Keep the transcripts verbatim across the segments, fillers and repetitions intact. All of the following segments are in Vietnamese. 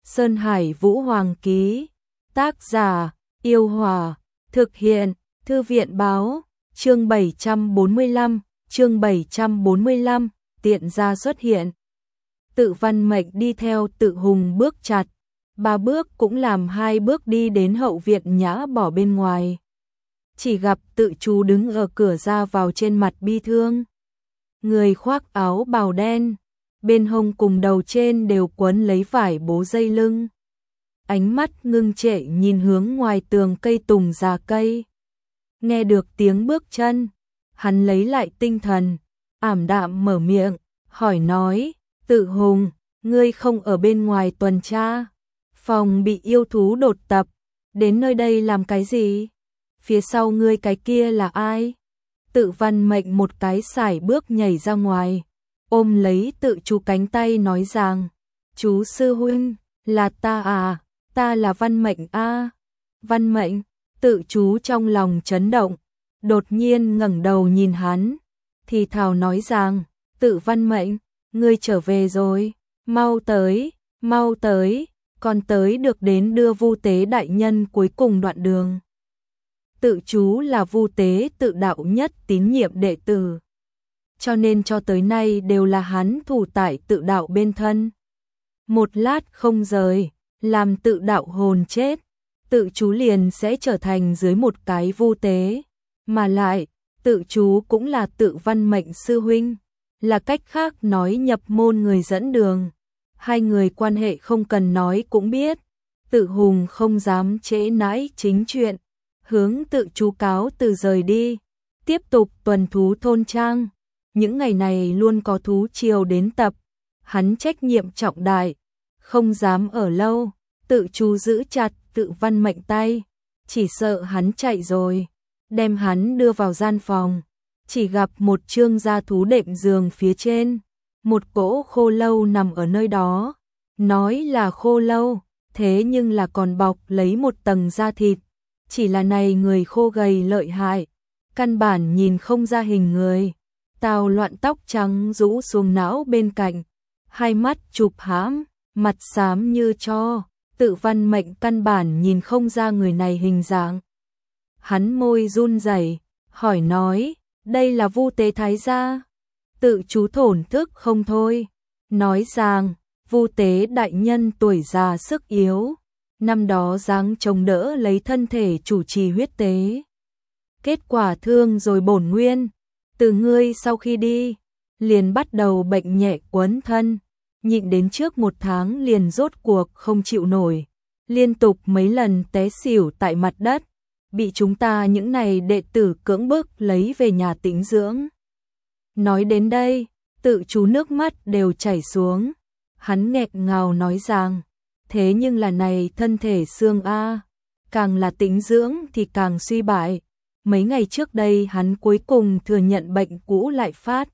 Sơn Hải Vũ Hoàng ký. Tác giả: Yêu Hòa. Thực hiện: Thư viện báo. Chương bảy trăm bốn mươi lăm, chương bảy trăm bốn mươi lăm, tiện gia xuất hiện. Tự Văn Mệnh đi theo Tự Hùng bước chặt, ba bước cũng làm hai bước đi đến hậu viện nhã bỏ bên ngoài. Chỉ gặp Tự Chú đứng ở cửa ra vào trên mặt bi thương. Người khoác áo bào đen, bên hông cùng đầu trên đều quấn lấy vải bố dây lưng. Ánh mắt ngưng trệ nhìn hướng ngoài tường cây tùng già cây. Nghe được tiếng bước chân, hắn lấy lại tinh thần, ảm đạm mở miệng, hỏi nói, Tự Hùng, ngươi không ở bên ngoài tuần tra, phòng bị yêu thú đột tập, đến nơi đây làm cái gì? Phía sau ngươi cái kia là ai? Tự Văn Mệnh một cái sải bước nhảy ra ngoài, ôm lấy Tự Chú cánh tay nói rằng, chú sư huynh, là ta à, ta là Văn Mệnh a. Văn Mệnh. Tự Chú trong lòng chấn động, đột nhiên ngẩng đầu nhìn hắn, thì thào nói rằng, Tự Văn Mệnh, ngươi trở về rồi, mau tới, mau tới, còn tới được đến đưa Vu Tế đại nhân cuối cùng đoạn đường. Tự Chú là Vu Tế tự đạo nhất tín nhiệm đệ tử, cho nên cho tới nay đều là hắn thủ tại tự đạo bên thân. Một lát không rời, làm tự đạo hồn chết, Tự Chú liền sẽ trở thành dưới một cái Vu Tế, mà lại, Tự Chú cũng là Tự Văn Mệnh sư huynh, là cách khác nói nhập môn người dẫn đường. Hai người quan hệ không cần nói cũng biết. Tự Hùng không dám trễ nãi chính chuyện, hướng Tự Chú cáo từ rời đi, tiếp tục tuần thú thôn trang. Những ngày này luôn có thú triều đến tập, hắn trách nhiệm trọng đại, không dám ở lâu. Tự Chú giữ chặt Tự Văn Mệnh tay, chỉ sợ hắn chạy rồi, đem hắn đưa vào gian phòng, chỉ gặp một trương gia thú đệm giường phía trên, một cỗ khô lâu nằm ở nơi đó, nói là khô lâu, thế nhưng là còn bọc lấy một tầng da thịt, chỉ là này người khô gầy lợi hại, căn bản nhìn không ra hình người, tào loạn tóc trắng rũ xuống não bên cạnh, hai mắt chụp hãm, mặt xám như tro. Tự Văn Mệnh căn bản nhìn không ra người này hình dạng. Hắn môi run rẩy, hỏi nói, đây là Vu Tế thái gia? Tự Chú thổn thức không thôi, nói rằng, Vu Tế đại nhân tuổi già sức yếu, năm đó giáng chống đỡ lấy thân thể chủ trì huyết tế. Kết quả thương rồi bổn nguyên, từ ngươi sau khi đi, liền bắt đầu bệnh nhẹ quấn thân. Nhịn đến trước một tháng liền rốt cuộc không chịu nổi, liên tục mấy lần té xỉu tại mặt đất, bị chúng ta những này đệ tử cưỡng bức lấy về nhà tĩnh dưỡng. Nói đến đây, Tự Chú nước mắt đều chảy xuống, hắn nghẹn ngào nói rằng, thế nhưng là này thân thể xương a, càng là tĩnh dưỡng thì càng suy bại. Mấy ngày trước đây hắn cuối cùng thừa nhận bệnh cũ lại phát,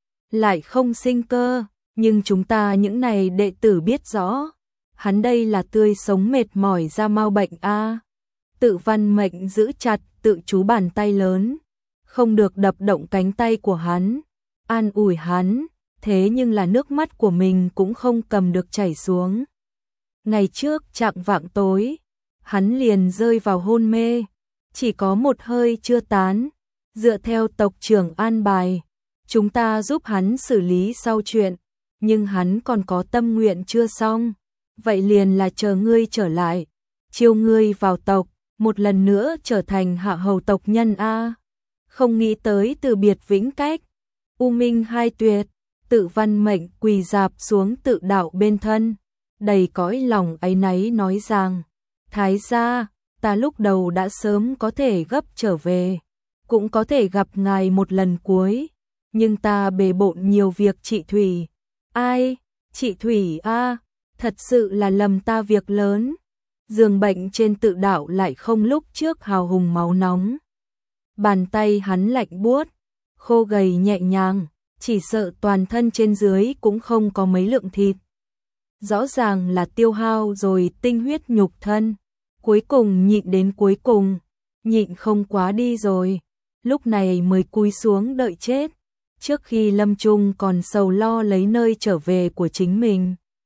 lại không sinh cơ. Nhưng chúng ta những này đệ tử biết rõ, hắn đây là tươi sống mệt mỏi ra mau bệnh a. Tự Văn Mệnh giữ chặt Tự Chú bàn tay lớn, không được đập động cánh tay của hắn, an ủi hắn, thế nhưng là nước mắt của mình cũng không cầm được chảy xuống. Ngày trước chạng vạng tối, hắn liền rơi vào hôn mê, chỉ có một hơi chưa tán, dựa theo tộc trưởng an bài, chúng ta giúp hắn xử lý sau chuyện. Nhưng hắn còn có tâm nguyện chưa xong, vậy liền là chờ ngươi trở lại, chiêu ngươi vào tộc, một lần nữa trở thành hạ hầu tộc nhân a. Không nghĩ tới từ biệt vĩnh cách, u minh hai tuyệt. Tự Văn Mệnh quỳ dạp xuống tự đạo bên thân, đầy cõi lòng áy náy nói rằng, thái gia, ta lúc đầu đã sớm có thể gấp trở về, cũng có thể gặp ngài một lần cuối, nhưng ta bề bộn nhiều việc trị thủy. Ai, chị Thủy a, thật sự là lầm ta việc lớn. Giường bệnh trên tự đạo lại không lúc trước hào hùng máu nóng. Bàn tay hắn lạnh buốt, khô gầy nhẹ nhàng, chỉ sợ toàn thân trên dưới cũng không có mấy lượng thịt. Rõ ràng là tiêu hao rồi tinh huyết nhục thân, cuối cùng nhịn đến cuối cùng, nhịn không quá đi rồi, lúc này mới cúi xuống đợi chết. Trước khi lâm chung còn sầu lo lấy nơi trở về của chính mình.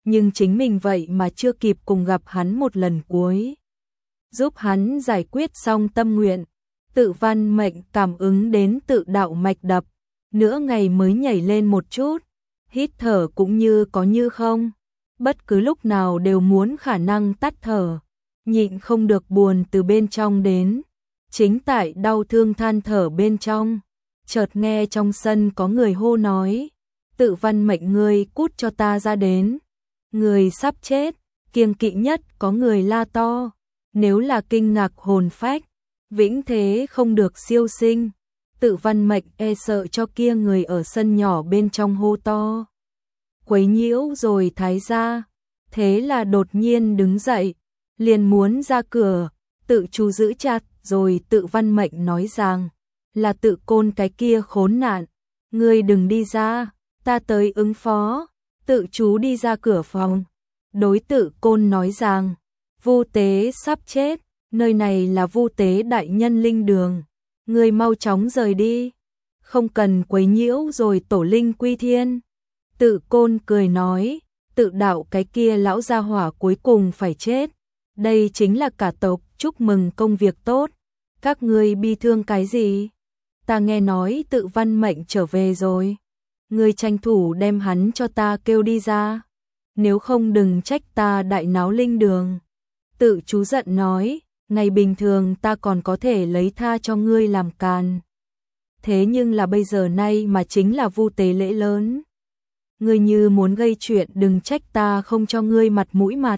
nhưng chính mình vậy mà chưa kịp cùng gặp hắn một lần cuối. Giúp hắn giải quyết xong tâm nguyện, Tự Văn Mệnh cảm ứng đến tự đạo mạch đập, nửa ngày mới nhảy lên một chút, hít thở cũng như có như không, bất cứ lúc nào đều muốn khả năng tắt thở, nhịn không được buồn từ bên trong đến, chính tại đau thương than thở bên trong, chợt nghe trong sân có người hô nói, Tự Văn Mệnh ngươi cút cho ta ra đến, người sắp chết, kiêng kỵ nhất có người la to, nếu là kinh ngạc hồn phách, vĩnh thế không được siêu sinh. Tự Văn Mệnh e sợ cho kia người ở sân nhỏ bên trong hô to, quấy nhiễu rồi thái ra, thế là đột nhiên đứng dậy, liền muốn ra cửa, tự chú giữ chặt, rồi Tự Văn Mệnh nói rằng, là Tự Côn cái kia khốn nạn, ngươi đừng đi ra, ta tới ứng phó. Tự chú đi ra cửa phòng, đối Tự Côn nói rằng, Vu Tế sắp chết, nơi này là Vu Tế đại nhân linh đường, ngươi mau chóng rời đi, không cần quấy nhiễu rồi tổ linh quy thiên. Tự Côn cười nói, tự đạo cái kia lão gia hỏa cuối cùng phải chết, đây chính là cả tộc chúc mừng công việc tốt, các ngươi bi thương cái gì? Ta nghe nói Tự Văn Mệnh trở về rồi, ngươi tranh thủ đem hắn cho ta kêu đi ra, nếu không đừng trách ta đại náo linh đường. Tự chú giận nói, ngày bình thường ta còn có thể lấy tha cho ngươi làm càn, thế nhưng là bây giờ nay mà chính là Vu Tế lễ lớn, ngươi như muốn gây chuyện đừng trách ta không cho ngươi mặt mũi mặt.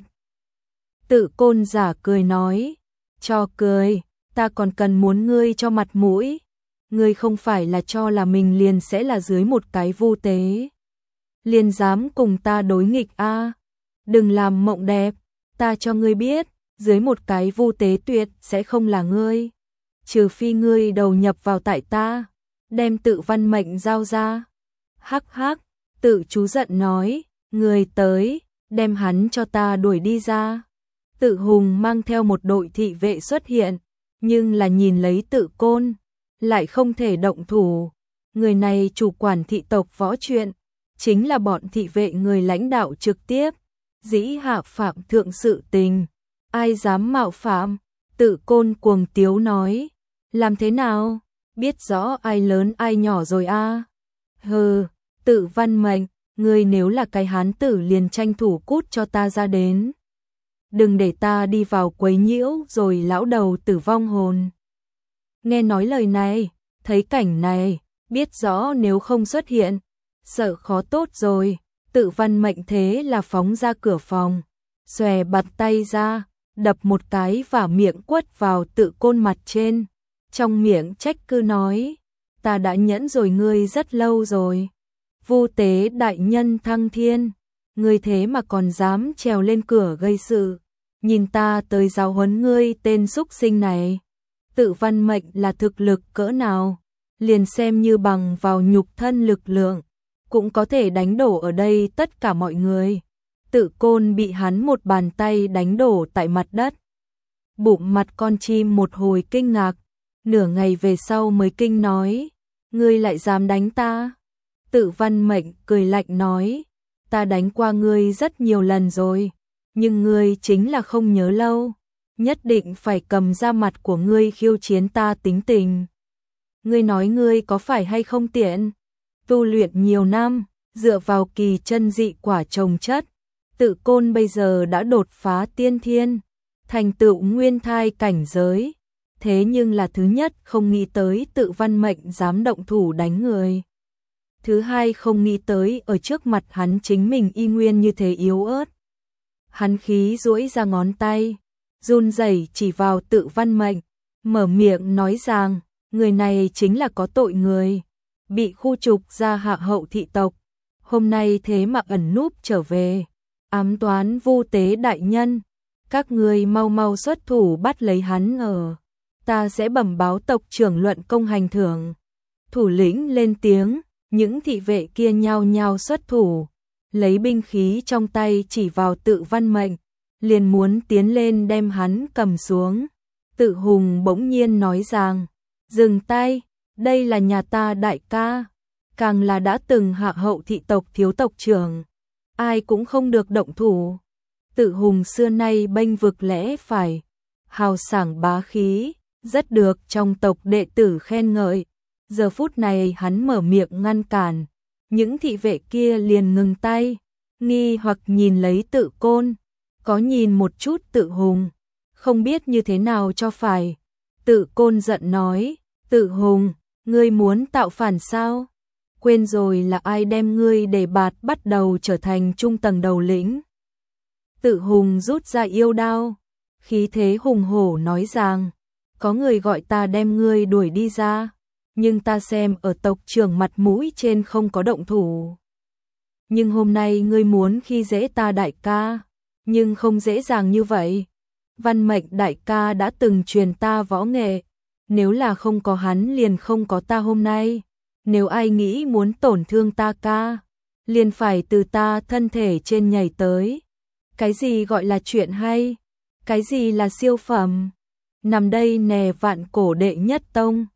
Tự Côn giả cười nói, cho cười, ta còn cần muốn ngươi cho mặt mũi, ngươi không phải là cho là mình liền sẽ là dưới một cái Vu Tế, liền dám cùng ta đối nghịch a? À? Đừng làm mộng đẹp, ta cho ngươi biết, dưới một cái Vu Tế tuyệt sẽ không là ngươi, trừ phi ngươi đầu nhập vào tại ta, đem Tự Văn Mệnh giao ra. Hắc hắc, Tự chú giận nói, người tới, đem hắn cho ta đuổi đi ra. Tự Hùng mang theo một đội thị vệ xuất hiện, nhưng là nhìn lấy Tự Côn, lại không thể động thủ. Người này chủ quản thị tộc võ chuyện, chính là bọn thị vệ người lãnh đạo trực tiếp, dĩ hạ phạm thượng sự tình, ai dám mạo phạm? Tự Côn cuồng tiếu nói, làm thế nào? Biết rõ ai lớn ai nhỏ rồi a? À? Hừ, Tự Văn Mệnh, ngươi nếu là cái hán tử liền tranh thủ cút cho ta ra đến. Đừng để ta đi vào quấy nhiễu rồi lão đầu tử vong hồn. Nghe nói lời này, thấy cảnh này, biết rõ nếu không xuất hiện, sợ khó tốt rồi. Tự Văn Mệnh thế là phóng ra cửa phòng, xòe bạt tay ra, đập một cái và miệng quất vào Tự Côn mặt trên, trong miệng trách cứ nói, ta đã nhẫn rồi ngươi rất lâu rồi. Vu Tế đại nhân thăng thiên, ngươi thế mà còn dám trèo lên cửa gây sự, nhìn ta tới giáo huấn ngươi tên xúc sinh này. Tự Văn Mệnh là thực lực cỡ nào, liền xem như bằng vào nhục thân lực lượng, cũng có thể đánh đổ ở đây tất cả mọi người. Tự Côn bị hắn một bàn tay đánh đổ tại mặt đất. Bụng mặt con chim một hồi kinh ngạc, nửa ngày về sau mới kinh nói, ngươi lại dám đánh ta? Tự Văn Mệnh cười lạnh nói, ta đánh qua ngươi rất nhiều lần rồi, nhưng ngươi chính là không nhớ lâu, nhất định phải cầm ra mặt của ngươi khiêu chiến ta tính tình. Ngươi nói ngươi có phải hay không tiện? Tu luyện nhiều năm, dựa vào kỳ chân dị quả trồng chất, Tự Côn bây giờ đã đột phá tiên thiên, thành tựu nguyên thai cảnh giới, thế nhưng là thứ nhất không nghĩ tới Tự Văn Mệnh dám động thủ đánh người. Thứ hai không nghĩ tới ở trước mặt hắn chính mình y nguyên như thế yếu ớt. Hắn khí duỗi ra ngón tay, run rẩy chỉ vào Tự Văn Mệnh, mở miệng nói rằng, người này chính là có tội người, bị khu trục ra hạ hậu thị tộc, hôm nay thế mà ẩn núp trở về, ám toán Vu Tế đại nhân, các ngươi mau mau xuất thủ bắt lấy hắn ở, ta sẽ bẩm báo tộc trưởng luận công hành thưởng. Thủ lĩnh lên tiếng, những thị vệ kia nhao nhao xuất thủ, lấy binh khí trong tay chỉ vào Tự Văn Mệnh, liền muốn tiến lên đem hắn cầm xuống. Tự Hùng bỗng nhiên nói rằng, dừng tay, đây là nhà ta đại ca, càng là đã từng hạ hậu thị tộc thiếu tộc trưởng, ai cũng không được động thủ. Tự Hùng xưa nay bênh vực lẽ phải, hào sảng bá khí, rất được trong tộc đệ tử khen ngợi. Giờ phút này hắn mở miệng ngăn cản, những thị vệ kia liền ngừng tay, nghi hoặc nhìn lấy Tự Côn, có nhìn một chút Tự Hùng, không biết như thế nào cho phải. Tự Côn giận nói, Tự Hùng, ngươi muốn tạo phản sao? Quên rồi là ai đem ngươi để bạt bắt đầu trở thành trung tầng đầu lĩnh. Tự Hùng rút ra yêu đao, khí thế hùng hổ nói rằng, có người gọi ta đem ngươi đuổi đi ra, nhưng ta xem ở tộc trưởng mặt mũi trên không có động thủ. Nhưng hôm nay ngươi muốn khi dễ ta đại ca, nhưng không dễ dàng như vậy. Văn Mệnh đại ca đã từng truyền ta võ nghệ, nếu là không có hắn liền không có ta hôm nay. Nếu ai nghĩ muốn tổn thương ta ca, liền phải từ ta thân thể trên nhảy tới. Cái gì gọi là chuyện hay? Cái gì là siêu phẩm? Nằm đây nè vạn cổ đệ nhất tông.